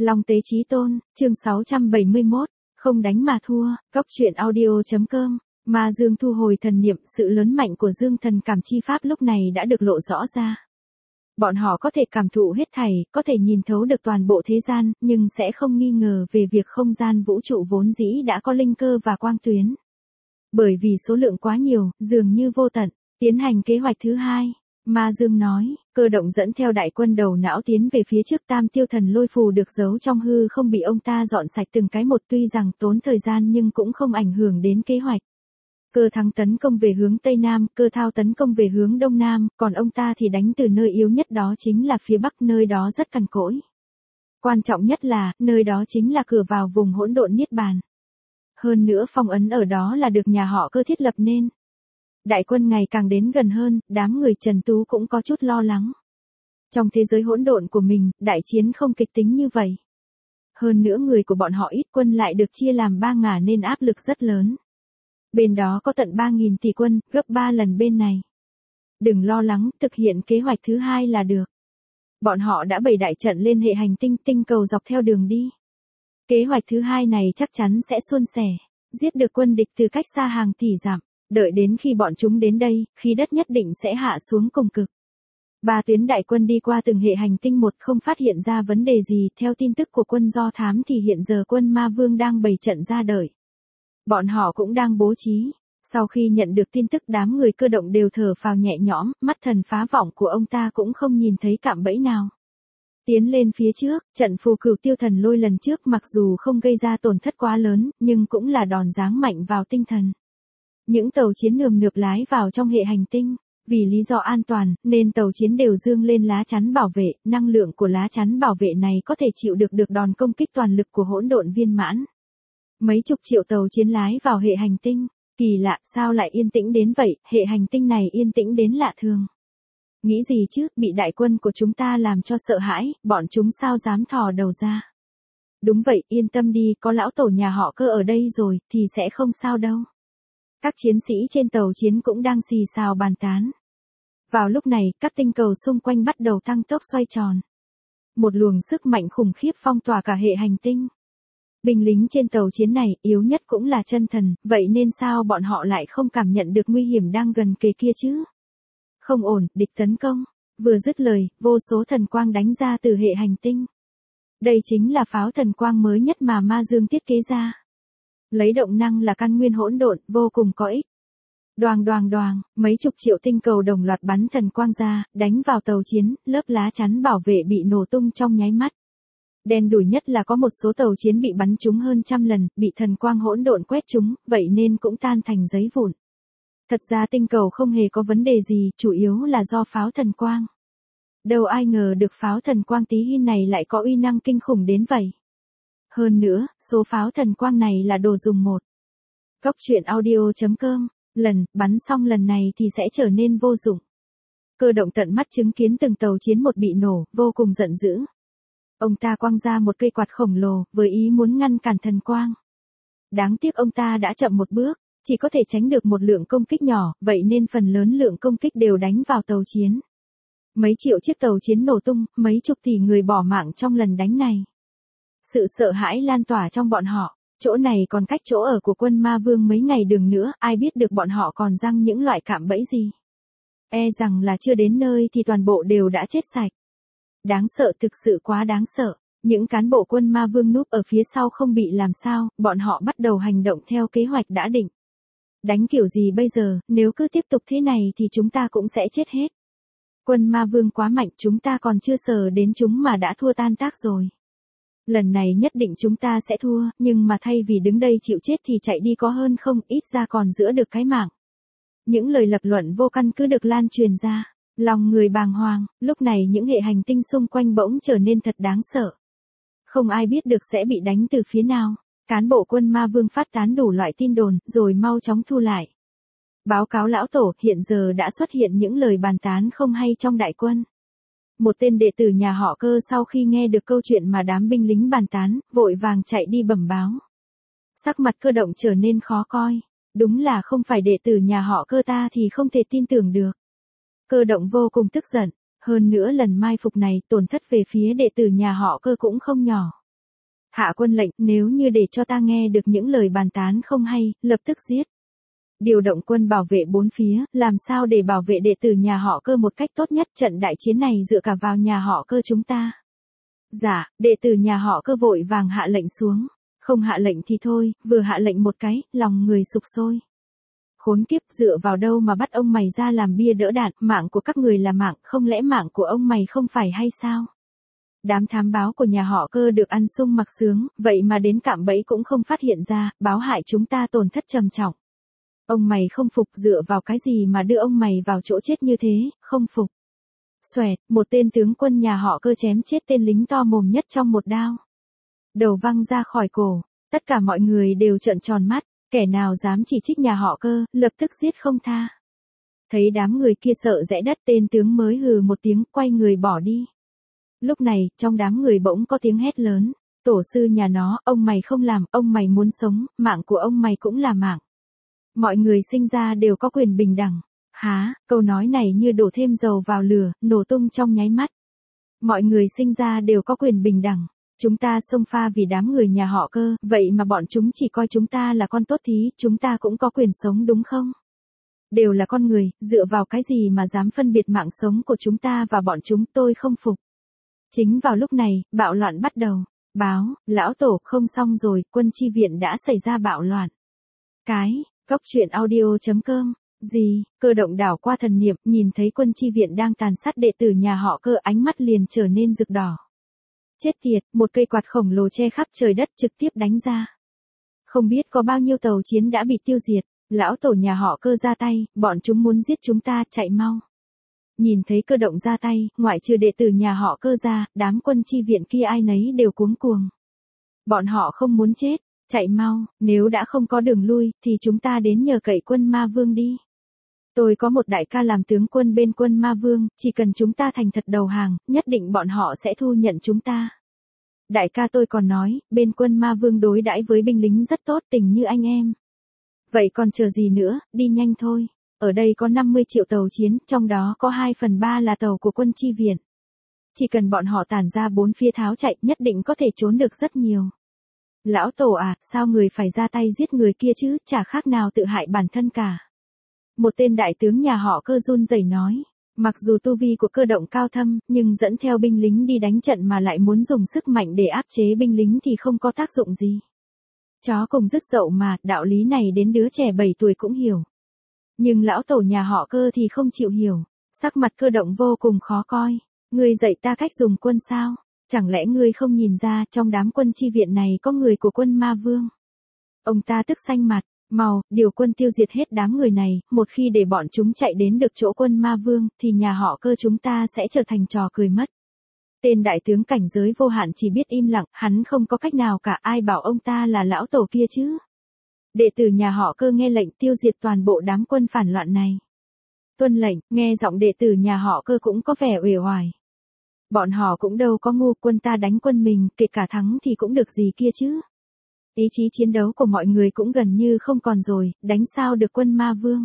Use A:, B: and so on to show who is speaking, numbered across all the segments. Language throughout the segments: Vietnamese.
A: Long Tế Chí Tôn, chương 671, không đánh mà thua, Cốc truyện audio.com. Ma Dương thu hồi thần niệm, sự lớn mạnh của Dương Thần cảm chi pháp lúc này đã được lộ rõ ra. Bọn họ có thể cảm thụ hết thảy, có thể nhìn thấu được toàn bộ thế gian, nhưng sẽ không nghi ngờ về việc không gian vũ trụ vốn dĩ đã có linh cơ và quang tuyến. Bởi vì số lượng quá nhiều, dường như vô tận, tiến hành kế hoạch thứ hai. Ma Dương nói, Cơ Động dẫn theo đại quân đầu não tiến về phía trước. Tam Tiêu Thần lôi phù được giấu trong hư không bị ông ta dọn sạch từng cái một, tuy rằng tốn thời gian nhưng cũng không ảnh hưởng đến kế hoạch. Cơ Thắng tấn công về hướng Tây Nam, Cơ Thao tấn công về hướng Đông Nam, còn ông ta thì đánh từ nơi yếu nhất, đó chính là phía Bắc, nơi đó rất cằn cỗi. Quan trọng nhất là, nơi đó chính là cửa vào vùng hỗn độn niết bàn. Hơn nữa phong ấn ở đó là được nhà họ Cơ thiết lập nên. Đại quân ngày càng đến gần hơn, đám người Trần Tú cũng có chút lo lắng. Trong thế giới hỗn độn của mình, đại chiến không kịch tính như vậy. Hơn nữa người của bọn họ ít, quân lại được chia làm 3 ngả nên áp lực rất lớn. Bên đó có tận 3.000 tỷ quân, gấp 3 lần bên này. Đừng lo lắng, thực hiện kế hoạch thứ hai là được. Bọn họ đã bày đại trận lên hệ hành tinh, tinh cầu dọc theo đường đi. Kế hoạch thứ hai này chắc chắn sẽ suôn sẻ, giết được quân địch từ cách xa hàng tỷ dặm. Đợi đến khi bọn chúng đến đây, khí đất nhất định sẽ hạ xuống cùng cực. 3 tuyến đại quân đi qua từng hệ hành tinh một, không phát hiện ra vấn đề gì. Theo tin tức của quân do thám thì hiện giờ quân Ma Vương đang bày trận ra đợi. Bọn họ cũng đang bố trí. Sau khi nhận được tin tức, đám người Cơ Động đều thở phào nhẹ nhõm, mắt thần phá vọng của ông ta cũng không nhìn thấy cạm bẫy nào. Tiến lên phía trước, trận phù Cửu Tiêu Thần lôi lần trước mặc dù không gây ra tổn thất quá lớn, nhưng cũng là đòn giáng mạnh vào tinh thần. Những tàu chiến nườm nượp lái vào trong hệ hành tinh, vì lý do an toàn, nên tàu chiến đều dương lên lá chắn bảo vệ. Năng lượng của lá chắn bảo vệ này có thể chịu được đòn công kích toàn lực của hỗn độn viên mãn. Mấy chục triệu tàu chiến lái vào hệ hành tinh, kỳ lạ, sao lại yên tĩnh đến vậy, hệ hành tinh này yên tĩnh đến lạ thường. Nghĩ gì chứ, bị đại quân của chúng ta làm cho sợ hãi, bọn chúng sao dám thò đầu ra. Đúng vậy, yên tâm đi, có lão tổ nhà họ Cơ ở đây rồi, thì sẽ không sao đâu. Các chiến sĩ trên tàu chiến cũng đang xì xào bàn tán. Vào lúc này, các tinh cầu xung quanh bắt đầu tăng tốc xoay tròn. Một luồng sức mạnh khủng khiếp phong tỏa cả hệ hành tinh. Binh lính trên tàu chiến này, yếu nhất cũng là chân thần, vậy nên sao bọn họ lại không cảm nhận được nguy hiểm đang gần kề kia chứ? Không ổn, địch tấn công. Vừa dứt lời, vô số thần quang đánh ra từ hệ hành tinh. Đây chính là pháo thần quang mới nhất mà Ma Dương thiết kế ra. Lấy động năng là căn nguyên hỗn độn, vô cùng có ích. Đoàng đoàng đoàng, mấy chục triệu tinh cầu đồng loạt bắn thần quang ra, đánh vào tàu chiến, lớp lá chắn bảo vệ bị nổ tung trong nháy mắt. Đen đủi nhất là có một số tàu chiến bị bắn trúng hơn trăm lần, bị thần quang hỗn độn quét trúng, vậy nên cũng tan thành giấy vụn. Thật ra tinh cầu không hề có vấn đề gì, chủ yếu là do pháo thần quang. Đâu ai ngờ được pháo thần quang tí hin này lại có uy năng kinh khủng đến vậy. Hơn nữa, số pháo thần quang này là đồ dùng một. Cốc truyện audio.com, bắn xong lần này thì sẽ trở nên vô dụng. Cơ Động tận mắt chứng kiến từng tàu chiến một bị nổ, vô cùng giận dữ. Ông ta quăng ra một cây quạt khổng lồ, với ý muốn ngăn cản thần quang. Đáng tiếc ông ta đã chậm một bước, chỉ có thể tránh được một lượng công kích nhỏ, vậy nên phần lớn lượng công kích đều đánh vào tàu chiến. Mấy triệu chiếc tàu chiến nổ tung, mấy chục tỷ người bỏ mạng trong lần đánh này. Sự sợ hãi lan tỏa trong bọn họ, chỗ này còn cách chỗ ở của quân Ma Vương mấy ngày đường nữa, ai biết được bọn họ còn răng những loại cạm bẫy gì. E rằng là chưa đến nơi thì toàn bộ đều đã chết sạch. Đáng sợ, thực sự quá đáng sợ. Những cán bộ quân Ma Vương núp ở phía sau không bị làm sao, bọn họ bắt đầu hành động theo kế hoạch đã định. Đánh kiểu gì bây giờ, nếu cứ tiếp tục thế này thì chúng ta cũng sẽ chết hết. Quân Ma Vương quá mạnh, chúng ta còn chưa sờ đến chúng mà đã thua tan tác rồi. Lần này nhất định chúng ta sẽ thua, nhưng mà thay vì đứng đây chịu chết thì chạy đi có hơn không, ít ra còn giữ được cái mạng. Những lời lập luận vô căn cứ được lan truyền ra. Lòng người bàng hoàng, lúc này những hệ hành tinh xung quanh bỗng trở nên thật đáng sợ. Không ai biết được sẽ bị đánh từ phía nào. Cán bộ quân Ma Vương phát tán đủ loại tin đồn, rồi mau chóng thu lại. Báo cáo lão tổ, hiện giờ đã xuất hiện những lời bàn tán không hay trong đại quân. Một tên đệ tử nhà họ Cơ sau khi nghe được câu chuyện mà đám binh lính bàn tán, vội vàng chạy đi bẩm báo. Sắc mặt Cơ Động trở nên khó coi. Đúng là không phải đệ tử nhà họ Cơ ta thì không thể tin tưởng được. Cơ Động vô cùng tức giận, hơn nữa lần mai phục này tổn thất về phía đệ tử nhà họ Cơ cũng không nhỏ. Hạ quân lệnh, nếu như để cho ta nghe được những lời bàn tán không hay, lập tức giết. Điều động quân bảo vệ bốn phía, làm sao để bảo vệ đệ tử nhà họ Cơ một cách tốt nhất, trận đại chiến này dựa cả vào nhà họ Cơ chúng ta. Dạ, đệ tử nhà họ Cơ vội vàng hạ lệnh xuống. Không hạ lệnh thì thôi, vừa hạ lệnh một cái, lòng người sục sôi. Khốn kiếp, dựa vào đâu mà bắt ông mày ra làm bia đỡ đạn, mạng của các người là mạng, không lẽ mạng của ông mày không phải hay sao? Đám thám báo của nhà họ Cơ được ăn sung mặc sướng, vậy mà đến cạm bẫy cũng không phát hiện ra, báo hại chúng ta tổn thất trầm trọng. Ông mày không phục, dựa vào cái gì mà đưa ông mày vào chỗ chết như thế, không phục. Xoẹt, một tên tướng quân nhà họ Cơ chém chết tên lính to mồm nhất trong một đao. Đầu văng ra khỏi cổ, tất cả mọi người đều trợn tròn mắt, kẻ nào dám chỉ trích nhà họ Cơ, lập tức giết không tha. Thấy đám người kia sợ rẽ đất, tên tướng mới hừ một tiếng, quay người bỏ đi. Lúc này, trong đám người bỗng có tiếng hét lớn, tổ sư nhà nó, ông mày không làm, ông mày muốn sống, mạng của ông mày cũng là mạng. Mọi người sinh ra đều có quyền bình đẳng. Há, câu nói này như đổ thêm dầu vào lửa, nổ tung trong nháy mắt. Mọi người sinh ra đều có quyền bình đẳng. Chúng ta xông pha vì đám người nhà họ Cơ, vậy mà bọn chúng chỉ coi chúng ta là con tốt thí, chúng ta cũng có quyền sống đúng không? Đều là con người, dựa vào cái gì mà dám phân biệt mạng sống của chúng ta và bọn chúng, tôi không phục. Chính vào lúc này, bạo loạn bắt đầu. Báo, lão tổ, không xong rồi, quân chi viện đã xảy ra bạo loạn. Cóc truyện audio.com. Gì, Cơ động đảo qua thần niệm, nhìn thấy quân chi viện đang tàn sát đệ tử nhà họ Cơ, ánh mắt liền trở nên rực đỏ. Chết tiệt, một cây quạt khổng lồ che khắp trời đất trực tiếp đánh ra. Không biết có bao nhiêu tàu chiến đã bị tiêu diệt, lão tổ nhà họ Cơ ra tay, bọn chúng muốn giết chúng ta, chạy mau. Nhìn thấy Cơ động ra tay, ngoại trừ đệ tử nhà họ Cơ ra, đám quân chi viện kia ai nấy đều cuống cuồng. Bọn họ không muốn chết, chạy mau, nếu đã không có đường lui, thì chúng ta đến nhờ cậy quân ma vương đi. Tôi có một đại ca làm tướng quân bên quân ma vương, chỉ cần chúng ta thành thật đầu hàng, nhất định bọn họ sẽ thu nhận chúng ta. Đại ca tôi còn nói, bên quân ma vương đối đãi với binh lính rất tốt, tình như anh em. Vậy còn chờ gì nữa, đi nhanh thôi. Ở đây có 50 triệu tàu chiến, trong đó có 2/3 là tàu của quân chi viện. Chỉ cần bọn họ tản ra bốn phía tháo chạy, nhất định có thể trốn được rất nhiều. Lão tổ à, sao người phải ra tay giết người kia chứ, chả khác nào tự hại bản thân cả. Một tên đại tướng nhà họ Cơ run rẩy nói, mặc dù tu vi của Cơ động cao thâm, nhưng dẫn theo binh lính đi đánh trận mà lại muốn dùng sức mạnh để áp chế binh lính thì không có tác dụng gì. Chó cùng rứt dậu mà, đạo lý này đến đứa trẻ 7 tuổi cũng hiểu. Nhưng lão tổ nhà họ Cơ thì không chịu hiểu, sắc mặt Cơ động vô cùng khó coi. Ngươi dạy ta cách dùng quân sao? Chẳng lẽ ngươi không nhìn ra trong đám quân chi viện này có người của quân ma vương? Ông ta tức xanh mặt, mau, điều quân tiêu diệt hết đám người này, một khi để bọn chúng chạy đến được chỗ quân ma vương, thì nhà họ Cơ chúng ta sẽ trở thành trò cười mất. Tên đại tướng cảnh giới vô hạn chỉ biết im lặng, hắn không có cách nào cả, ai bảo ông ta là lão tổ kia chứ. Đệ tử nhà họ Cơ nghe lệnh tiêu diệt toàn bộ đám quân phản loạn này. Tuân lệnh, nghe giọng đệ tử nhà họ Cơ cũng có vẻ uể oải. Bọn họ cũng đâu có ngu, quân ta đánh quân mình, kể cả thắng thì cũng được gì kia chứ. Ý chí chiến đấu của mọi người cũng gần như không còn rồi, đánh sao được quân ma vương.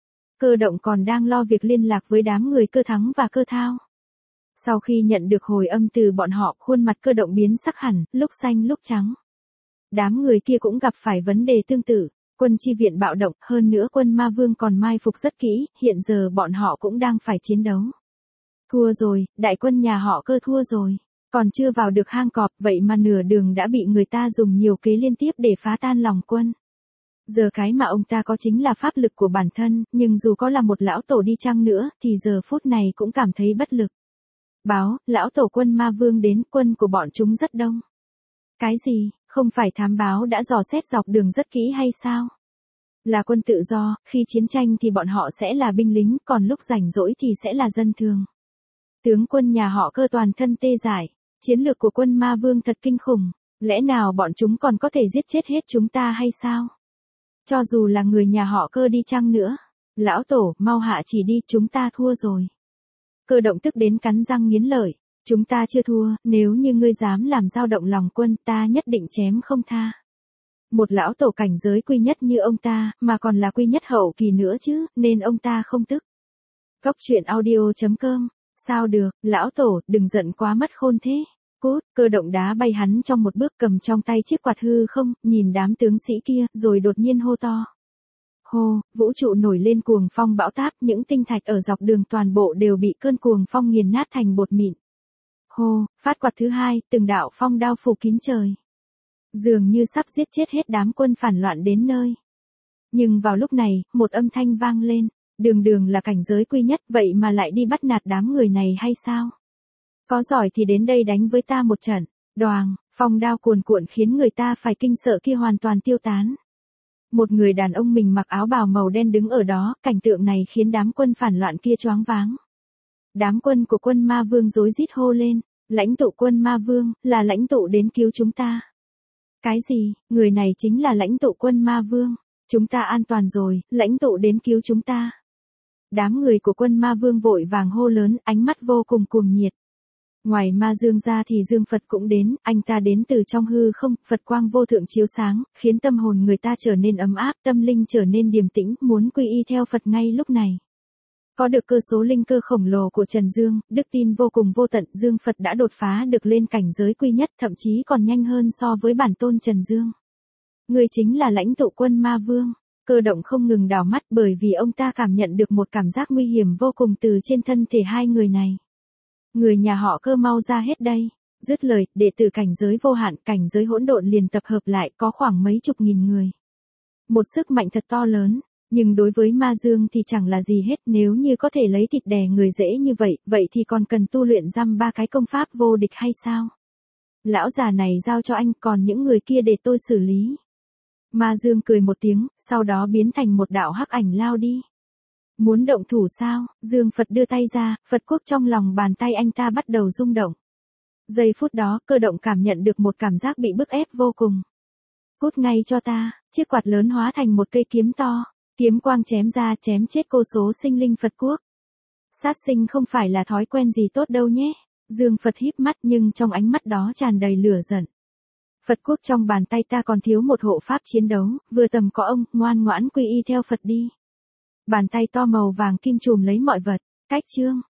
A: Cơ động còn đang lo việc liên lạc với đám người Cơ Thắng và Cơ Thao. Sau khi nhận được hồi âm từ bọn họ, khuôn mặt Cơ động biến sắc hẳn, lúc xanh lúc trắng. Đám người kia cũng gặp phải vấn đề tương tự, quân chi viện bạo động, hơn nữa quân ma vương còn mai phục rất kỹ, hiện giờ bọn họ cũng đang phải chiến đấu. Thua rồi, đại quân nhà họ Cơ thua rồi. Còn chưa vào được hang cọp, vậy mà nửa đường đã bị người ta dùng nhiều kế liên tiếp để phá tan lòng quân. Giờ cái mà ông ta có chính là pháp lực của bản thân, nhưng dù có là một lão tổ đi chăng nữa, thì giờ phút này cũng cảm thấy bất lực. Báo, lão tổ quân ma vương đến, quân của bọn chúng rất đông. Cái gì, không phải thám báo đã dò xét dọc đường rất kỹ hay sao? Là quân tự do, khi chiến tranh thì bọn họ sẽ là binh lính, còn lúc rảnh rỗi thì sẽ là dân thường. Tướng quân nhà họ Cơ toàn thân tê dại, chiến lược của quân ma vương thật kinh khủng, lẽ nào bọn chúng còn có thể giết chết hết chúng ta hay sao? Cho dù là người nhà họ Cơ đi chăng nữa, lão tổ, mau hạ chỉ đi, chúng ta thua rồi. Cơ động tức đến cắn răng nghiến lợi, chúng ta chưa thua, nếu như ngươi dám làm dao động lòng quân, ta nhất định chém không tha. Một lão tổ cảnh giới quy nhất như ông ta, mà còn là quy nhất hậu kỳ nữa chứ, nên ông ta không tức. Cóc truyện audio.com. Sao được, lão tổ, đừng giận quá mất khôn thế. Cút, Cơ Động đá bay hắn trong một bước, cầm trong tay chiếc quạt hư không, nhìn đám tướng sĩ kia, rồi đột nhiên hô to. Hô, vũ trụ nổi lên cuồng phong bão táp, những tinh thạch ở dọc đường toàn bộ đều bị cơn cuồng phong nghiền nát thành bột mịn. Hô, phát quạt thứ hai, từng đạo phong đao phủ kín trời. Dường như sắp giết chết hết đám quân phản loạn đến nơi. Nhưng vào lúc này, một âm thanh vang lên, đường đường là cảnh giới quy nhất, vậy mà lại đi bắt nạt đám người này hay sao? Có giỏi thì đến đây đánh với ta một trận. Đoàng, phong đao cuồn cuộn khiến người ta phải kinh sợ kia hoàn toàn tiêu tán. Một người đàn ông mình mặc áo bào màu đen đứng ở đó, cảnh tượng này khiến đám quân phản loạn kia choáng váng. Đám quân của quân ma vương rối rít hô lên, lãnh tụ quân ma vương, là lãnh tụ đến cứu chúng ta. Cái gì, người này chính là lãnh tụ quân ma vương, chúng ta an toàn rồi, lãnh tụ đến cứu chúng ta. Đám người của quân ma vương vội vàng hô lớn, ánh mắt vô cùng cuồng nhiệt. Ngoài ma dương ra thì dương Phật cũng đến, anh ta đến từ trong hư không, Phật quang vô thượng chiếu sáng, khiến tâm hồn người ta trở nên ấm áp, tâm linh trở nên điềm tĩnh, muốn quy y theo Phật ngay lúc này. Có được cơ số linh cơ khổng lồ của Trần Dương, đức tin vô cùng vô tận, Dương Phật đã đột phá được lên cảnh giới quy nhất, thậm chí còn nhanh hơn so với bản tôn Trần Dương. Người chính là lãnh tụ quân ma vương. Cơ Động không ngừng đảo mắt bởi vì ông ta cảm nhận được một cảm giác nguy hiểm vô cùng từ trên thân thể hai người này. Người nhà họ Cơ mau ra hết đây. Dứt lời, đệ tử cảnh giới vô hạn, cảnh giới hỗn độn liền tập hợp lại, có khoảng mấy chục nghìn người. Một sức mạnh thật to lớn, nhưng đối với ma dương thì chẳng là gì hết, nếu như có thể lấy thịt đè người dễ như vậy, vậy thì còn cần tu luyện dăm ba cái công pháp vô địch hay sao? Lão già này giao cho anh, còn những người kia để tôi xử lý. Ma dương cười một tiếng, sau đó biến thành một đạo hắc ảnh lao đi. Muốn động thủ sao? Dương Phật đưa tay ra, Phật quốc trong lòng bàn tay anh ta bắt đầu rung động. Giây phút đó, Cơ Động cảm nhận được một cảm giác bị bức ép vô cùng. Cút ngay cho ta, chiếc quạt lớn hóa thành một cây kiếm to, kiếm quang chém ra chém chết vô số sinh linh Phật quốc. Sát sinh không phải là thói quen gì tốt đâu nhé. Dương Phật híp mắt nhưng trong ánh mắt đó tràn đầy lửa giận. Phật quốc trong bàn tay ta còn thiếu một hộ pháp chiến đấu, vừa tầm có ông, ngoan ngoãn quy y theo Phật đi. Bàn tay to màu vàng kim trùm lấy mọi vật, cách chương.